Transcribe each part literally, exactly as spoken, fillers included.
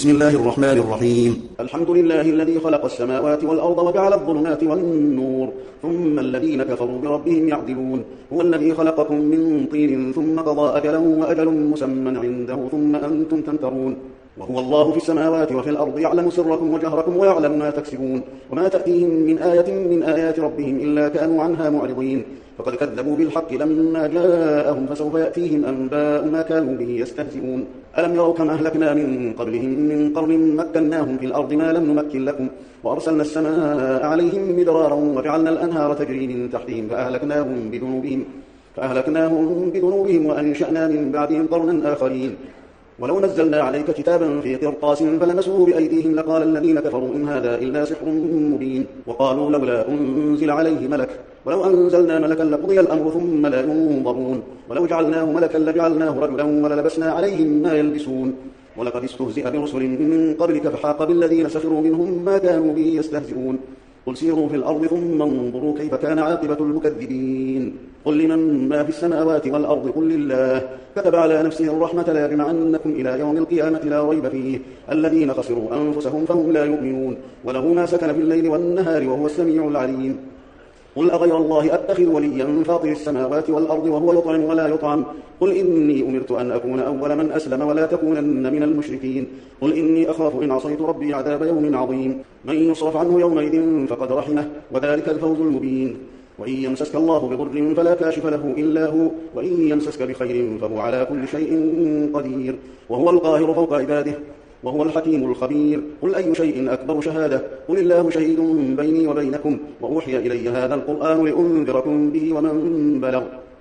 بسم الله الرحمن الرحيم. الحمد لله الذي خلق السماوات والأرض وجعل الظلمات والنور ثم الذين كفروا بربهم يعدلون. هو الذي خلقكم من طين ثم قضى أجلا وأجل مسمى عنده ثم أنتم تمترون. وهو الله في السماوات وفي الأرض يعلم سركم وجهركم ويعلم ما تكسبون. وما تأتيهم من آية من آيات ربهم إلا كانوا عنها معرضين. فقد كذبوا بالحق لما جاءهم فسوف يأتيهم أنباء ما كانوا به يستهزئون. ألم يروا كما أهلكنا من قبلهم من قرن مكناهم في الأرض ما لم نمكن لكم وأرسلنا السماء عليهم مدرارا وجعلنا الأنهار تجري من تحتهم فأهلكناهم بذنوبهم فأهلكناهم بذنوبهم وأنشأنا من بعدهم قرنا آخرين. ولو نزلنا عليك كتابا في قرطاس فلمسوه بأيديهم لقال الذين كفروا إن هذا إلا سحر مبين. وقالوا لولا أنزل عليه ملك ولو أنزلنا ملكا لقضي الأمر ثم لا ينظرون. ولو جعلناه ملكا لجعلناه رجلا وللبسنا عليهم ما يلبسون. ولقد استهزئ برسل من قبلك فحاق بالذين سخروا منهم ما كانوا به يستهزئون. قل سيروا في الأرض ثم انظروا كيف كان عاقبة المكذبين. قل لمن ما في السماوات والأرض قل لله كتب على نفسه الرحمة لا يجمعنكم إلى يوم القيامة لا ريب فيه الذين خسروا أنفسهم فهم لا يؤمنون. وله ما سكن في الليل والنهار وهو السميع العليم. قل أغير الله أتخذ وليا فاطر السماوات والأرض وهو يطعم ولا يطعم. قل إني أمرت أن أكون أول من أسلم ولا تكونن من المشركين. قل إني أخاف إن عصيت ربي عذاب يوم عظيم. من يصرف عنه يومئذ فقد رحمه وذلك الفوز المبين. وإن يمسسك الله بضر فلا كاشف له إلا هو وإن يمسسك بخير فهو على كل شيء قدير وهو القاهر فوق عباده وهو الحكيم الخبير. قل أي شيء أكبر شهادة قل الله شهيد بيني وبينكم وأوحي إلي هذا القرآن لأنذركم به ومن بلغ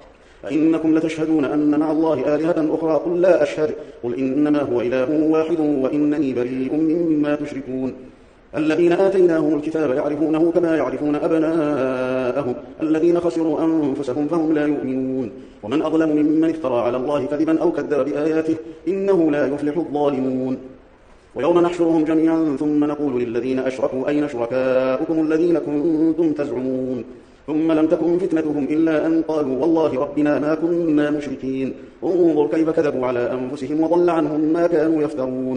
فإنكم لتشهدون أن مع الله آلهة أخرى قل لا أشهد قل إنما هو إله واحد وإنني بريء مما تشركون. الذين آتيناهم الكتاب يعرفونه كما يعرفون أبناءهم الذين خسروا أنفسهم فهم لا يؤمنون. ومن أظلم ممن افترى على الله كذبا أو كذب بآياته إنه لا يفلح الظالمون. ويوم نحشرهم جميعا ثم نقول للذين أشركوا أين شركاؤكم الذين كنتم تزعمون ثم لم تكن فتنتهم إلا أن قالوا والله ربنا ما كنا مشركين. انظر كيف كذبوا على أنفسهم وضل عنهم ما كانوا يفترون.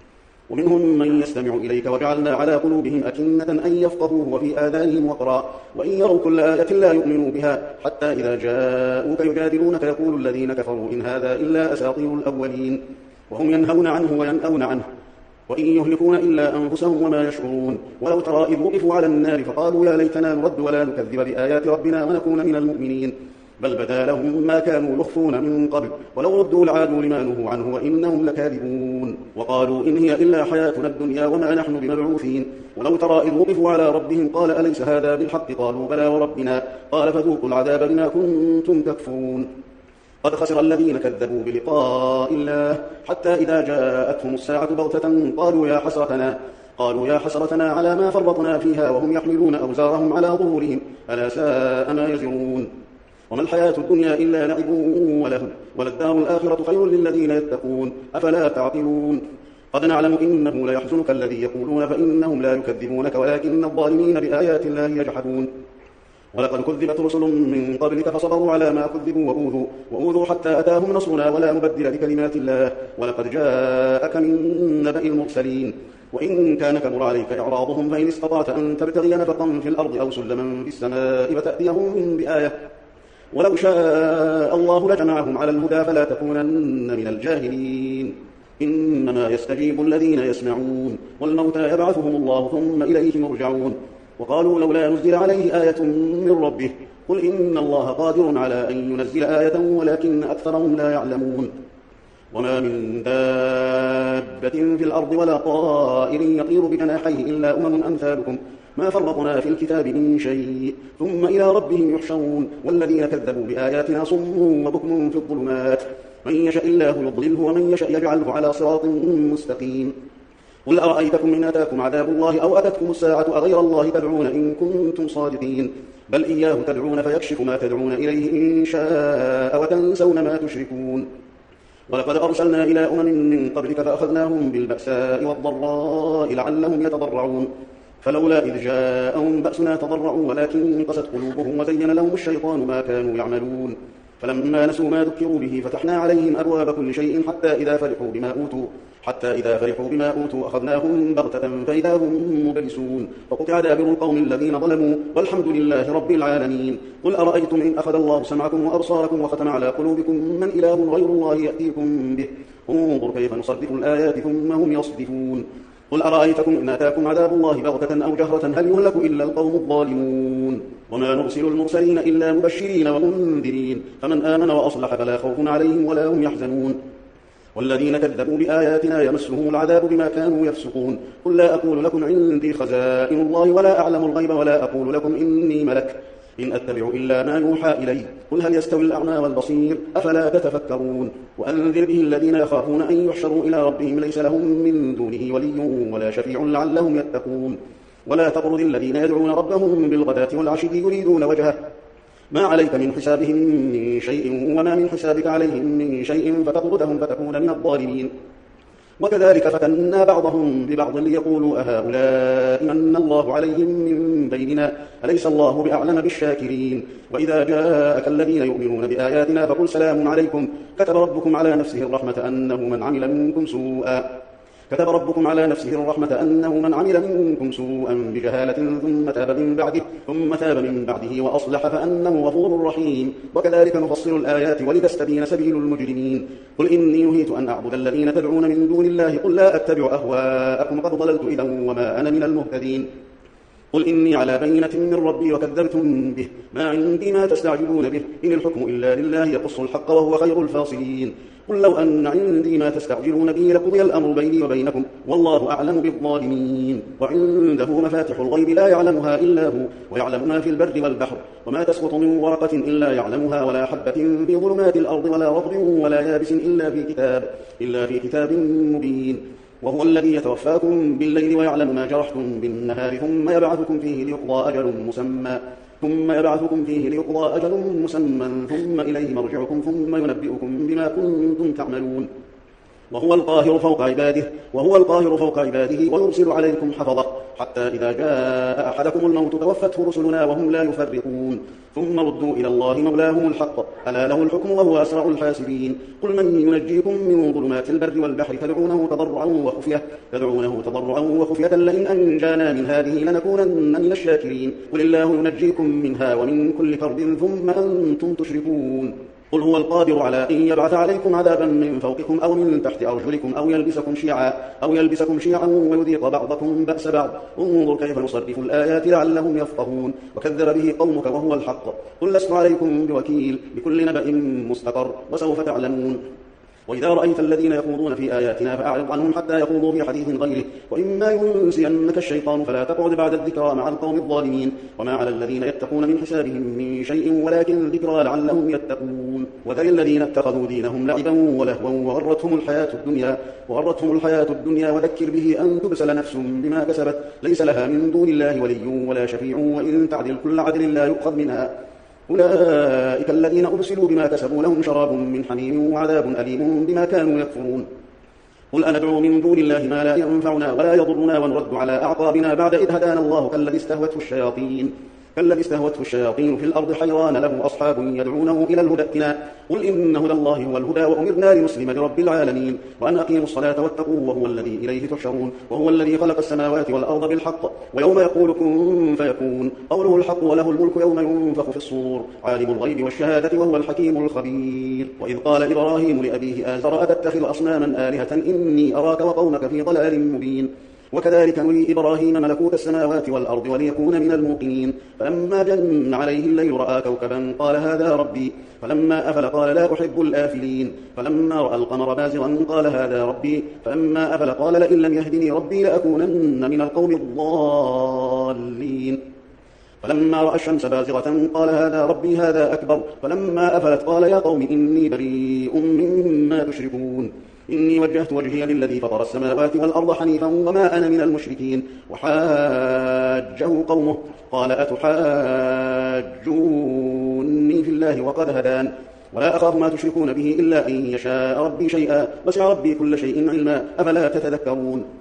ومنهم من يستمع إليك وجعلنا على قلوبهم أكنة أن يفقهوه وفي آذانهم وقرا وإن يروا كل آية لا يؤمنوا بها حتى إذا جاءوك يجادلونك يقول الذين كفروا إن هذا إلا أساطير الأولين وهم ينهون عنه وينأون عنه وإن يهلكون إلا أنفسهم وما يشعرون. ولو ترى إذ وقفوا على النار فقالوا يا ليتنا نرد ولا نكذب بآيات ربنا ونكون من المؤمنين بل بدا لهم ما كانوا يخفون من قبل ولو ردوا لعادوا لما نهوا عنه وإنهم لكاذبون. وقالوا إن هي إلا حياتنا الدنيا وما نحن بمبعوثين. ولو ترى إذ وقفوا على ربهم قال أليس هذا بالحق قالوا بلى وربنا قال فذوقوا العذاب بما كنتم تكفرون. قد خسر الذين كذبوا بلقاء الله حتى إذا جاءتهم الساعة بغتة قالوا يا حسرتنا قالوا يا حسرتنا على ما فرطنا فيها وهم يحملون أوزارهم على ظهورهم ألا ساء ما يزرون. وما الحياة الدنيا إلا لعب ولهو وللدار الآخرة خير للذين يتقون أفلا تعقلون. قد نعلم إنه ليحزنك الذي يقولون فإنهم لا يكذبونك ولكن الظالمين بآيات الله يجحدون. ولقد كذبت رسل من قبلك فصبروا على ما كذبوا وأوذوا وأوذوا حتى أتاهم نصرنا ولا مبدل لكلمات الله ولقد جاءك من نبأ المرسلين. وإن كان كبر عليك إعراضهم فإن استطعت أن تبتغي نفقا في الأرض أو سلما في السماء فتأتيهم بآية ولو شاء الله لجمعهم على الهدى فلا تكونن من الجاهلين. إنما يستجيب الذين يسمعون والموتى يبعثهم الله ثم إليه يرجعون. وقالوا لولا نزل عليه آية من ربه قل إن الله قادر على أن ينزل آية ولكن أكثرهم لا يعلمون. وما من دابة في الأرض ولا طائر يطير بجناحيه إلا أمم أمثالكم ما فرطنا في الكتاب من شيء ثم إلى ربهم يحشرون. والذين كذبوا بآياتنا صم وبكم في الظلمات من يشاء الله يضلله ومن يشاء يجعله على صراط مستقيم. قل أرأيتكم إن أتاكم عذاب الله أو أتتكم الساعة أغير الله تدعون إن كنتم صادقين بل إياه تدعون فيكشف ما تدعون إليه إن شاء وتنسون ما تشركون. ولقد أرسلنا إلى أمم من قبلك فأخذناهم بالبأساء والضراء لعلهم يتضرعون فلولا إذ جاءهم بأسنا تضرعوا ولكن قست قلوبهم وزين لهم الشيطان ما كانوا يعملون فلما نسوا ما ذكروا به فتحنا عليهم أبواب كل شيء حتى إذا فرحوا بما أوتوا حتى إذا فرحوا بما أوتوا أخذناهم بغتة فإذا هم مبلسون فقطع دابر القوم الذين ظلموا والحمد لله رب العالمين. قل أرأيتم إن أخذ الله سمعكم وأبصاركم وختم على قلوبكم من إله غير الله يأتيكم به انظر كيف نصرف الآيات ثم هم يصدفون. قل أرأيتكم إن أتاكم عذاب الله بغتة أو جهرة هل يهلك إلا القوم الظالمون. وما نرسل المرسلين إلا مبشرين ومنذرين فمن آمن وأصلح فلا خوف عليهم ولا هم يحزنون. والذين كذبوا بآياتنا يمسهم العذاب بما كانوا يفسقون. قل لا أقول لكم عندي خزائن الله ولا أعلم الغيب ولا أقول لكم إني ملك إن أتبع إلا ما يوحى إلي قل هل يستوي الأعمى والبصير أفلا تتفكرون. وأنذر به الذين يخافون أن يحشروا إلى ربهم ليس لهم من دونه ولي ولا شفيع لعلهم يتقون. ولا تطرد الذين يدعون ربهم بالغداة والعشي يريدون وجهه ما عليك من حسابهم من شيء وما من حسابك عليهم من شيء فتطردهم فتكون من الظالمين. وكذلك فتنا بعضهم ببعض ليقولوا أهؤلاء من الله عليهم من بيننا أليس الله بأعلم بالشاكرين. وإذا جاءك الذين يؤمنون بآياتنا فقل سلام عليكم كتب ربكم على نفسه الرحمة أنه من عمل منكم سوءا كتب ربكم على نفسه الرحمة أنه من عمل منكم سوءا بجهالة ثم تاب من بعده ثم تاب من بعده وأصلح فأنه غفور رحيم. وكذلك نفصل الآيات ولتستبين سبيل المجرمين. قل إني نهيت أن أعبد الذين تدعون من دون الله قل لا أتبع أهواءكم قد ضللت إذا وما أنا من المهتدين. قل إني على بينة من ربي وكذبتم به ما عندي ما تستعجلون به إن الحكم إلا لله يقص الحق وهو خير الفاصلين. قل لو أن عندي ما تستعجلون به لقضي الأمر بيني وبينكم والله أعلم بالظالمين. وعنده مفاتح الغيب لا يعلمها إلا هو ويعلم ما في البر والبحر وما تسقط من ورقة إلا يعلمها ولا حبة في ظلمات الأرض ولا رطب ولا يابس إلا في كتاب إلا في كتاب مبين. وهو الذي يتوفاكم بالليل ويعلم ما جرحتم بالنهار ثم يبعثكم فيه ليقضى أجل مسمى ثم يبعثكم فيه ليقضى أجل مسمى ثم إليه مرجعكم ثم ينبئكم بما كنتم تعملون. وهو القاهر فوق عباده وهو القاهر فوق عباده ويرسل عليكم حفظة حتى إذا جاء أحدكم الموت توفته رسلنا وهم لا يفرقون ثم ردوا إلى الله مولاهم الحق ألا له الحكم وهو أسرع الحاسبين. قل من ينجيكم من ظلمات البر والبحر تدعونه تضرعا وخفية تدعونه تضرعا وخفية لئن أنجانا من هذه لنكونن من الشاكرين. قل الله ينجيكم منها ومن كل كرب ثم أنتم تشركون. قل هو القادر على أن يبعث عليكم عذابا من فوقكم أو من تحت أرجلكم أو يلبسكم شيعا أو يلبسكم شيعا ويذيق بعضكم بأس بعض انظر كيف نصرف الآيات لعلهم يفقهون. وكذب به قومك وهو الحق قل لست عليكم بوكيل بكل نبأ مستقر وسوف تعلمون. وإذا رأيت الذين يخوضون في آياتنا فأعرض عنهم حتى يخوضوا في حديث غيره وإما ينسينك الشيطان فلا تقعد بعد الذكرى مع القوم الظالمين. وما على الذين يتقون من حسابهم من شيء ولكن ذكرى لعلهم يتقون. وذل الذين اتخذوا دينهم لعبا ولهوا وغرتهم الحياة الدنيا وغرتهم الحياة الدنيا وذكر به أن تبسل نفس بما كسبت ليس لها من دون الله ولي ولا شفيع وإن تعدل كل عدل لا يؤخذ منها. أولئك الذين أبسلوا بما كسبوا لهم شراب من حميم وعذاب أليم بما كانوا يكفرون. قل أندعو من دون الله ما لا ينفعنا ولا يضرنا ونرد على أعقابنا بعد إذ هدانا الله كالذي استهوته الشياطين كالذي استهوته الشياطين في الأرض حيران له أصحاب يدعونه إلى الهدى ائتنا قل إن هدى الله هو الهدى وأمرنا لنسلم لرب العالمين وأن أقيموا الصلاة واتقوه وهو الذي إليه تحشرون. وهو الذي خلق السماوات والأرض بالحق ويوم يقول كن فيكون قوله الحق وله الملك يوم ينفخ في الصور عالم الغيب والشهادة وهو الحكيم الخبير. وإذ قال إبراهيم لأبيه آزر أتتخذ أصناما آلهة إني أراك وقومك في ضلال مبين. وكذلك نري إبراهيم ملكوت السماوات والأرض وليكون من الموقنين. فلما جن عليه الليل رأى كوكبا قال هذا ربي فلما أفل قال لا أحب الآفلين. فلما رأى القمر بازغا قال هذا ربي فلما أفل قال لئن لم يهدني ربي لأكونن من القوم الضالين. فلما رأى الشمس بازغة قال هذا ربي هذا أكبر فلما أفلت قال يا قوم إني بريء مما تشركون إني وجهت وجهي للذي فطر السماوات والأرض حنيفا وما أنا من المشركين. وحاجه قومه قال أتحاجوني في الله وقد هدان ولا أخاف ما تشركون به إلا أن يشاء ربي شيئا وسع ربي كل شيء علما أفلا تتذكرون.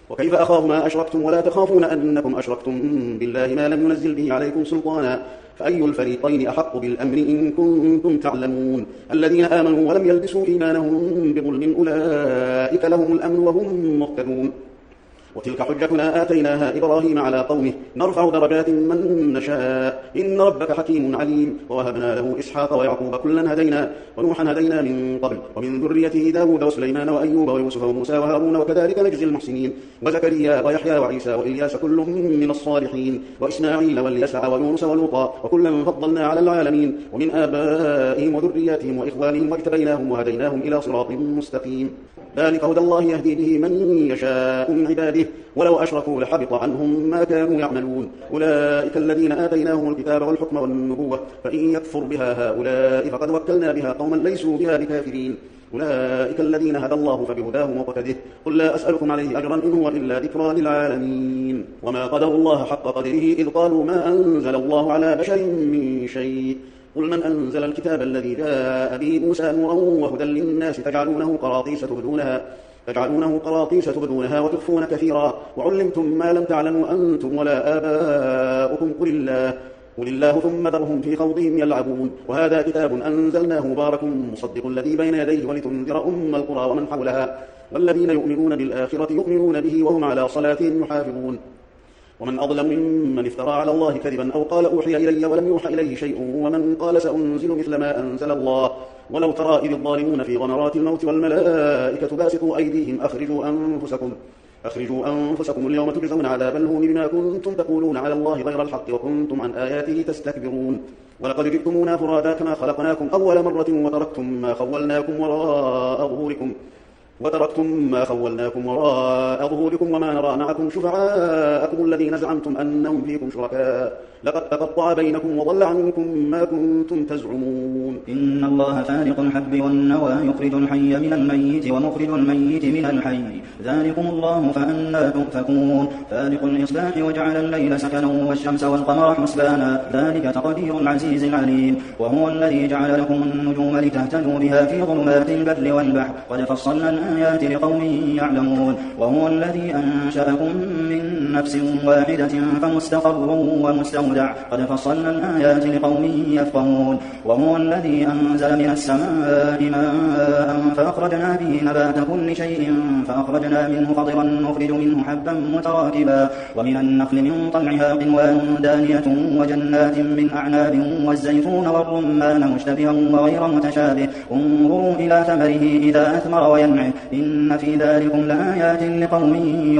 وكيف أخاف ما أشركتم ولا تخافون أنكم أشركتم بالله ما لم ينزل به عليكم سلطانا فأي الفريقين أحق بالأمر إن كنتم تعلمون الذين آمنوا ولم يلبسوا إيمانهم بظلم أولئك لهم الأمن وهم مهتدون وتلك حجتنا آتيناها إبراهيم على قومه نرفع درجات من نشاء إن ربك حكيم عليم ووهبنا له إسحاق ويعقوب كلا هدينا ونوحا هدينا من قبل ومن ذريته داود وسليمان وأيوب ويوسف وموسى وهارون وكذلك نجزي المحسنين وزكريا ويحيى وعيسى وإلياس كل من الصالحين وإسماعيل واليسع ويونس ولوطا وكلا فضلنا على العالمين ومن آبائهم وذرياتهم وإخوانهم واجتبيناهم وهديناهم إلى صراط مستقيم ذلك هدى الله يهدي به من يشاء من عباده ولو أشركوا لحبط عنهم ما كانوا يعملون أولئك الذين آتيناهم الكتاب والحكم والنبوة فإن يكفر بها هؤلاء فقد وكلنا بها قوما ليسوا بها بكافرين أولئك الذين هدى الله فبهداه مقتده قل لا أسألكم عليه أجرا إن هو إلا ذكرى للعالمين وما قدروا الله حق قدره إذ قالوا ما أنزل الله على بشر من شيء قل من أنزل الكتاب الذي جاء به موسى نورا وهدى للناس تجعلونه قراطيس تبدونها تجعلونه قراطيس تبدونها وتخفون كثيرا وعلمتم ما لم تعلموا أنتم ولا آباؤكم قل الله قل الله ثم ذرهم في خوضهم يلعبون وهذا كتاب أنزلناه مبارك مصدق الذي بين يديه ولتنذر أم القرى ومن حولها والذين يؤمنون بالآخرة يؤمنون به وهم على صلاتهم يحافظون ومن أظلم ممن افترى على الله كذبا أو قال أوحي إلي ولم يوحى إليه شيء ومن قال سأنزل مثل ما أنزل الله ولو ترى إذ الظالمون في غمرات الموت والملائكة باسطوا أيديهم أخرجوا أنفسكم أخرجوا أنفسكم اليوم تجزون عذاب الهون بما كنتم تقولون على الله غير الحق وكنتم عن آياته تستكبرون ولقد جئتمونا فرادا كما خلقناكم أول مرة وتركتم ما خولناكم وراء ظهوركم وتركتم ما خولناكم وراء ظهوركم وما نرى معكم شفعاءكم الذين زعمتم أنهم فيكم شركاء لقد تقطع بينكم وضل عنكم ما كنتم تزعمون إن الله فالق الحب والنوى يخرج الحي من الميت ومخرج الميت من الحي ذلكم الله فأنى تؤفكون فالق الإصباح وجعل الليل سكنا والشمس والقمر حسبانا ذلك تقدير العزيز العليم وهو الذي جعل لكم النجوم لتهتدوا بها في ظلمات البر والبحر قد فصلنا الآيات لقوم يعلمون وهو الذي أنشأكم من نفس واحدة فمستقر ومستودع قد فصلنا الآيات لقوم يفقهون وهو الذي أنزل من السماء ماء فأخرجنا به نبات كل شيء فأخرجنا منه خضرا نخرج منه حبا متراكبا ومن النخل من طلعها قنوان دانية وجنات من أعناب والزيتون والرمان مشتبها وغير متشابه انظروا إلى ثمره إذا أثمر وينعه إن في ذلكم لآيات لقوم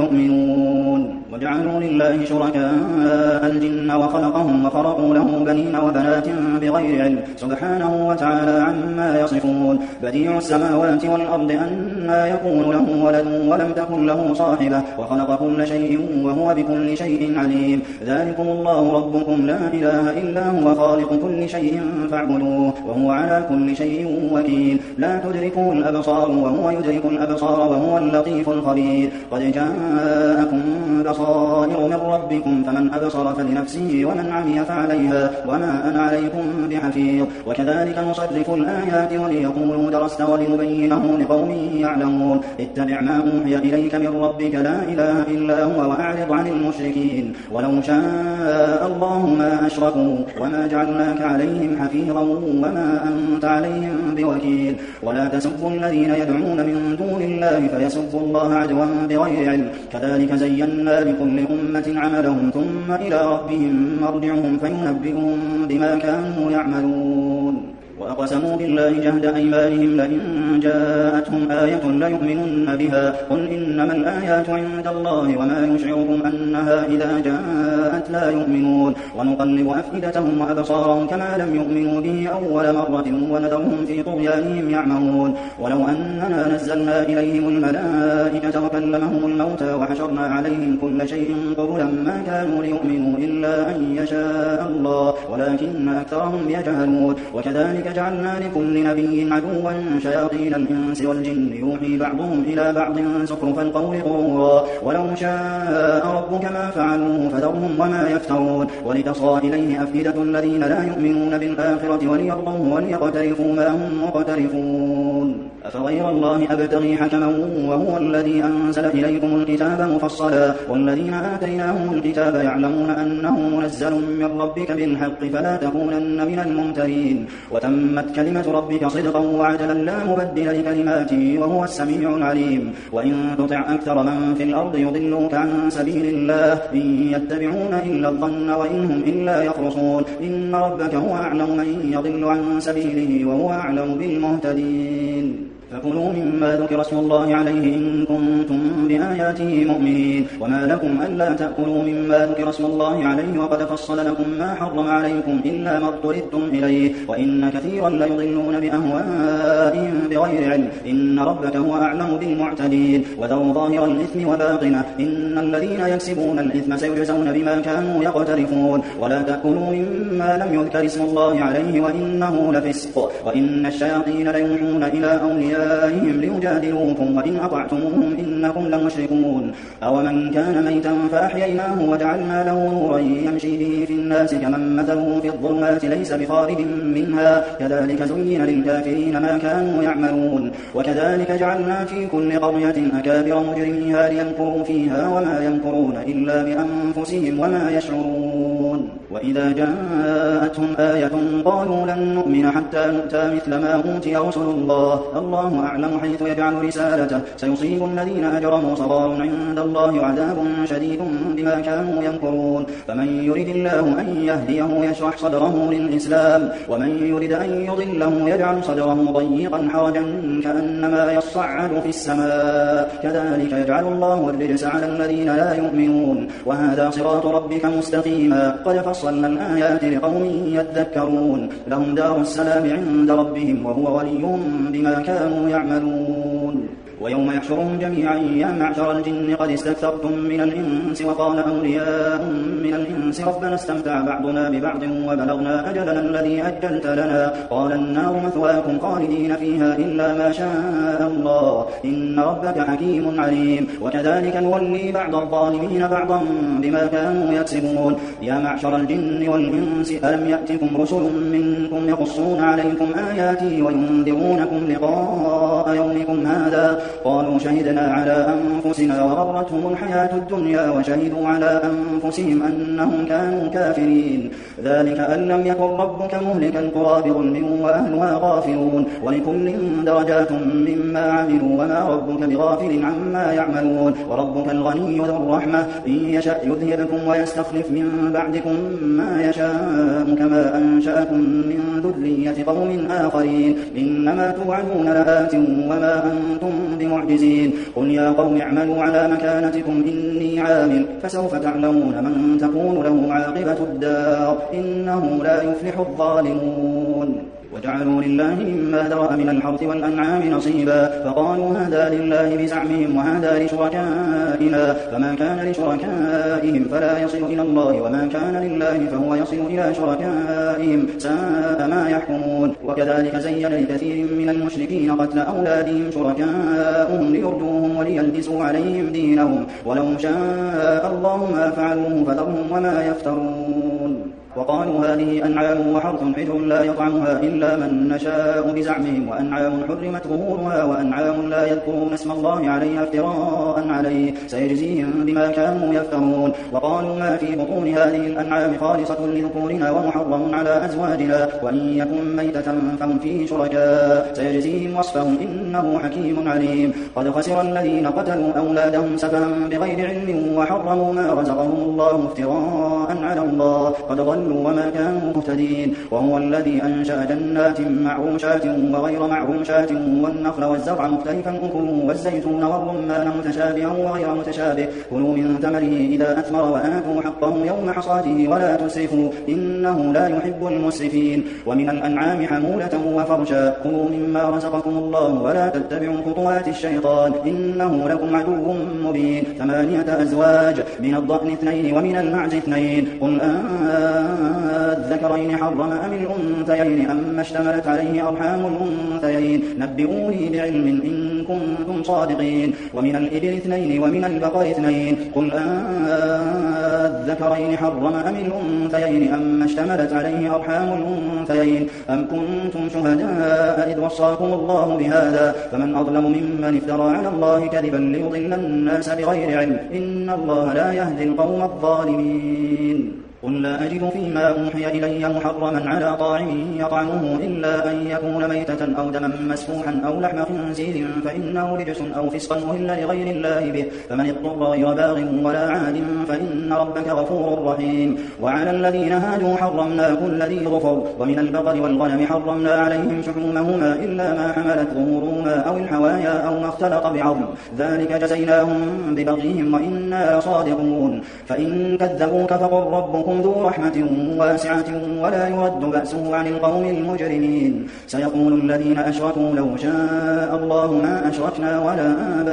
يؤمنون وجعلوا لله شركاء الجن وخلقهم وخرقوا له بنين وبنات بغير علم سبحانه وتعالى عما يصفون بديع السماوات والأرض أنى يكون له ولد ولم تكن له صاحبة وخلق كل شيء وهو بكل شيء عليم ذلكم الله ربكم لا إله إلا هو خالق كل شيء فاعبدوه وهو على كل شيء وكيل لا تدركه الأبصار وهو يدرك الأبصار وهو اللطيف الخبير قد جاءكم بصائر من ربكم فمن أبصر فلنفسه ومن عمي فعليها وما أنا عليكم بحفيظ وكذلك نصرف الآيات وليقولوا درست ولنبينه لقوم يعلمون اتبع ما أوحي إليك من ربك لا إله إلا هو وأعرض عن المشركين ولو شاء الله ما أشركوا وما جعلناك عليهم حفيظا وما أنت عليهم بوكيل ولا تسبوا الذين يدعون من دون الله فيسبوا الله عدوا بغير علم كذلك زينا لكل أمة عملهم ثم إلى ربهم مرجعهم فينبئهم بما كانوا يعملون وأقسموا بالله جهد أيمانهم لئن جاءتهم آية ليؤمنن بها قل إنما الآيات عند الله وما يشعركم أنها إذا جاءت لا يؤمنون ونقلب أفئدتهم وأبصارهم كما لم يؤمنوا به أول مرة ونذرهم في طغيانهم يعمهون ولو أننا نزلنا إليهم الملائكة وكلمهم الموتى وحشرنا عليهم كل شيء قبلا ما كانوا ليؤمنوا إلا أن يشاء الله ولكن أكثرهم يجهلون وكذلك جعلنا لكل نبي عدوا شياطين الإنس والجن يوحي بعضهم إلى بعض زخرف القول غرورا ولو شاء ربك ما فعلوه فذرهم وما يفترون ولتصغى إليه أفئدة الذين لا يؤمنون بالآخرة وليرضوه وليقترفوا ما هم مقترفون أفغير الله أبتغي حكما وهو الذي أنزل إليكم الكتاب مفصلا والذين آتيناهم الكتاب يعلمون أنه منزل من ربك بالحق فلا تكونن من الممترين وتمت كلمة ربك صدقا وعدلا لا مبدل لكلماته وهو السميع العليم وإن تطع أكثر من في الأرض يضلوك عن سبيل الله إن يتبعون إلا الظن وإن هم إلا يخرصون إن ربك هو أعلم من يضل عن سبيله وهو أعلم بالمهتدين فكلوا مما ذكر اسم الله عليه إن كنتم بآياته مؤمنين وما لكم ألا تأكلوا مما ذكر اسم الله عليه وقد فصل لكم ما حرم عليكم إلا ما اضطررتم إليه وإن كثيرا ليضلون بأهوائهم بغير علم إن ربك هو أعلم بالمعتدين وذو ظاهر الإثم وباطنه إن الذين يكسبون الإثم سيجزون بما كانوا يقترفون ولا تأكلوا مما لم يذكر اسم الله عليه وإنه لفسق وإن الشياطين ليوحون إلى أولياء ليجادلوكم وإن أطعتموهم إنكم لمشركون أومن كان ميتا فأحييناه وجعلنا له نورا يمشي به في الناس كمن مثله في الظلمات ليس بخارج منها كذلك زين للكافرين ما كانوا يعملون وكذلك جعلنا في كل قرية أكابر مجرميها ليمكروا فيها وما يمكرون إلا بأنفسهم وما يشعرون وإذا جاءتهم آية قالوا لن نؤمن حتى نؤتى مثل ما أوتي رسل الله الله أعلم حيث يجعل رسالته سيصيب الذين أجرموا صغار عند الله وعذاب شديد بما كانوا يمكرون فمن يرد الله أن يهديه يشرح صدره للإسلام ومن يرد أن يضله يجعل صدره ضيقا حرجا كأنما يصعد في السماء كذلك يجعل الله الرجس على الذين لا يؤمنون وهذا صراط ربك مستقيما قد فصلنا الآيات لقوم يذكرون لهم دار السلام عند ربهم وهو وليهم بما كانوا يعملون ويوم يحشرهم جميعا يا معشر الجن قد استكثرتم من الإنس وقال أولياء من الإنس ربنا استمتع بعضنا ببعض وبلغنا أجلنا الذي أجلت لنا قال النار مثواكم خالدين فيها إلا ما شاء الله إن ربك حكيم عليم وكذلك نولي بعض الظالمين بعضا بما كانوا يكسبون يا معشر الجن والإنس ألم يأتكم رسل منكم يقصون عليكم آياتي وينذرونكم لقاء يومكم هذا قالوا شهدنا على أنفسنا وغرتهم الحياة الدنيا وشهدوا على أنفسهم أنهم كانوا كافرين ذلك أن لم يكن ربك مهلك القرى بظلم وأهلها غافلون ولكل درجات مما عملوا وما ربك بغافل عما يعملون وربك الغني ذو الرحمة إن يشأ يذهبكم ويستخلف من بعدكم ما يشاء كما أنشأكم من ذرية قوم آخرين إنما توعدون لآت وما أنتم بمعجزين قل يا قوم اعملوا على مكانتكم إني عامل فسوف تعلمون من تكون له عاقبة الدار إنه لا يفلح الظالمون وجعلوا لله مما ذرأ من الحرث والأنعام نصيبا فقالوا هذا لله بزعمهم وهذا لشركائنا فما كان لشركائهم فلا يصل إلى الله وما كان لله فهو يصل إلى شركائهم ساء ما يحكمون وكذلك زين لكثير من المشركين قتل أولادهم شركاؤهم ليردوهم وليلبسوا عليهم دينهم ولو شاء الله ما فعلوه فذرهم وما يفترون وقالوا هذه أنعام وحرث حجر لا يطعمها إلا من نشاء بزعمهم وأنعام حرمت ظهورها وأنعام لا يذكرون اسم الله عليها افتراء عليه سيجزيهم بما كانوا يفترون وقالوا ما في بطون هذه الأنعام خالصة لذكورنا ومحرم على أزواجنا وإن يكن ميتة فهم فيه شركاء سيجزيهم وصفهم إنه حكيم عليم قد خسر الذين قتلوا أولادهم سفها بغير علم وحرموا ما رزقهم الله افتراء على الله قد ضلوا وما كانوا مهتدين وهو الذي أنشأ جنات معروشات وغير معروشات والنخل والزرع مختلفا أكله والزيتون والرمان متشابها وغير متشابه كلوا من ثمره إذا أثمر وآتوا حقه يوم حصاده ولا تسرفوا إنه لا يحب المسرفين ومن الأنعام حمولة وفرشا كلوا مما رزقكم الله ولا تتبعوا خطوات الشيطان إنه لكم عدو مبين ثمانية أزواج من الضأن اثنين ومن المعز اثنين قل الذكرين حرم أم الأنثيين أما اشتملت عليه أرحام الأنثيين نبئوني بعلم إن كنتم صادقين ومن الإبل اثنين ومن البقر اثنين قل الذكرين حرم أم الأنثيين أما اشتملت عليه أرحام الأنثيين أم كنتم شهداء إذ وصاكم الله بهذا فمن أظلم ممن افترى على الله كذبا ليضل الناس بغير علم إن الله لا يهدي القوم الظالمين قل لا أجد فيما أوحي إلي محرما على طاعم يطعمه إلا أن يكون ميتة أو دما مسفوحا أو لحم خنزير فإنه رجس أو فسقا أهل لغير الله به فمن اضطر غير باغ ولا عاد فإن ربك غفور رحيم وعلى الذين هادوا حرمنا كل ذي ظفر ومن البقر والغنم حرمنا عليهم شحومهما إلا ما حملت ظهورهما أو الحوايا أو ما اختلط بعظم ذلك جزيناهم ببغيهم وإنا صادقون فإن كذبوك فقل ربكم ذو رحمة واسعة ولا يرد بأسه عن القوم المجرمين سيقول الذين أشركوا لو شاء الله ما أشركنا ولا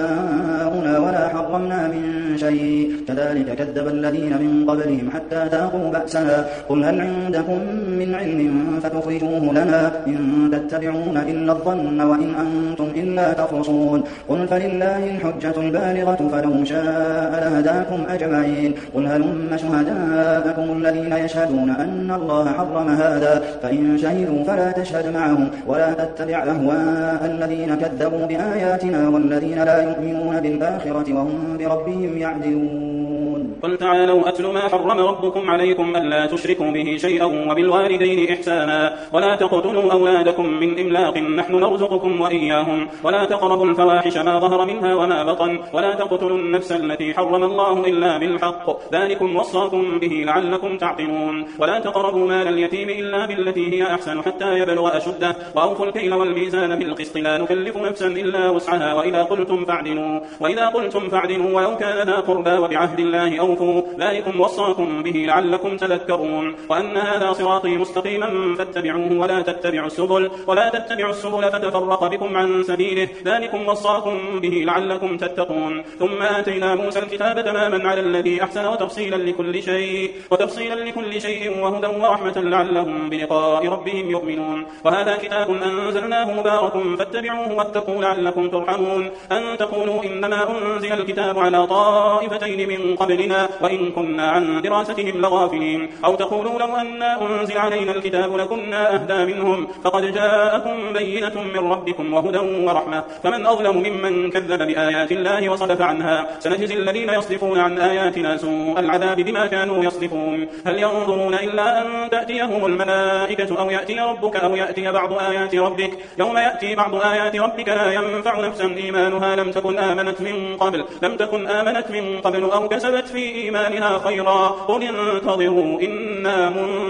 آباؤنا ولا حرمنا من شيء كذلك كذب الذين من قبلهم حتى ذاقوا بأسنا قل هل عندكم من علم فتخرجوه لنا إن تتبعون إلا الظن وإن أنتم إلا تخرصون قل فلله الحجة البالغة فلو شاء لهداكم أجمعين قل هلم شهداءكم الذين يشهدون أن الله حرم هذا فإن شهدوا فلا تشهد معهم ولا تتبع أهواء الذين كذبوا بآياتنا والذين لا يؤمنون بالآخرة وهم بربهم يعدلون قل تعالوا أتل ما حرم ربكم عليكم ألا تشركوا به شيئا وبالوالدين إحسانا ولا تقتلوا أولادكم من إملاق نحن نرزقكم وإياهم ولا تقربوا الفواحش ما ظهر منها وما بطن ولا تقتلوا النفس التي حرم الله إلا بالحق ذلكم وصاكم به لعلكم تعقلون ولا تقربوا مال اليتيم إلا بالتي هي أحسن حتى يبلغ أشده وأوفوا الكيل والميزان بالقسط لا نكلف نفسا إلا وسعها وإذا قلتم فاعدلوا وإذا قلتم فاعدلوا ولو كان ذا قربى وبعهد الله أوفوا ذلكم وصاكم به لعلكم تذكرون وأن هذا صراطي مستقيما فاتبعوه ولا تتبعوا السبل ولا تتبعوا السبل فتفرق بكم عن سبيله ذلكم وصاكم به لعلكم تتقون ثم آتينا موسى الكتاب تماما على الذي أحسن وتفصيلا لكل شيء وتفصيلا لكل شيء وهدى ورحمة لعلهم بلقاء ربهم يؤمنون وهذا كتاب أنزلناه مبارك فاتبعوه واتقوا لعلكم ترحمون أن تقولوا إنما أنزل الكتاب على طائفتين من قبلنا وإن كنا عن دراستهم لغافلين أو تقولوا لو أنا أنزل علينا الكتاب لكنا أهدى منهم فقد جاءكم بينة من ربكم وهدى ورحمة فمن أظلم ممن كذب بآيات الله وصدف عنها سنجزي الذين يصدفون عن آياتنا سوء العذاب بما كانوا يصدفون هل ينظرون إلا أن تأتيهم الملائكة أو يأتي ربك أو يأتي بعض آيات ربك يوم يأتي بعض آيات ربك لا ينفع نفسا إيمانها لم تكن آمنت من قبل لم تكن آمنت من قبل أو كسبت في إيمانها خيرا قل انتظروا إنا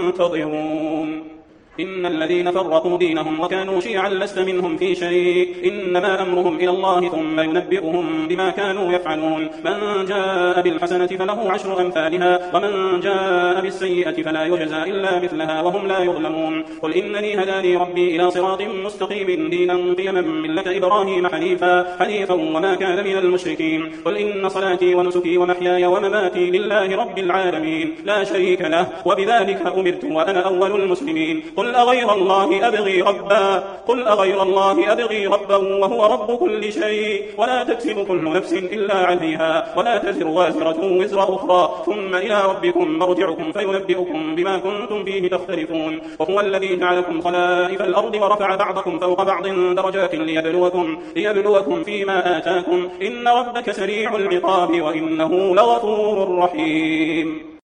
منتظرون إن الذين فرقوا دينهم وكانوا شيعا لست منهم في شيء إنما أمرهم إلى الله ثم ينبئهم بما كانوا يفعلون من جاء بالحسنة فله عشر أمثالها ومن جاء بالسيئة فلا يجزى إلا مثلها وهم لا يظلمون قل إنني هداني ربي إلى صراط مستقيم دينا قيما ملة إبراهيم حنيفا حنيفا وما كان من المشركين قل إن صلاتي ونسكي ومحياي ومماتي لله رب العالمين لا شريك له وبذلك أمرت وأنا أول المسلمين قل أغير الله أبغي ربا قل أغير الله أبغي ربا وهو رب كل شيء ولا تكسب كل نفس إلا عليها ولا تزر وازرة وزر أخرى ثم إلى ربكم مرجعكم فينبئكم بما كنتم فيه تختلفون وهو الذي جعلكم خلائف الأرض ورفع بعضكم فوق بعض درجات ليبلوكم, ليبلوكم فيما آتاكم إن ربك سريع العقاب وإنه لغفور رحيم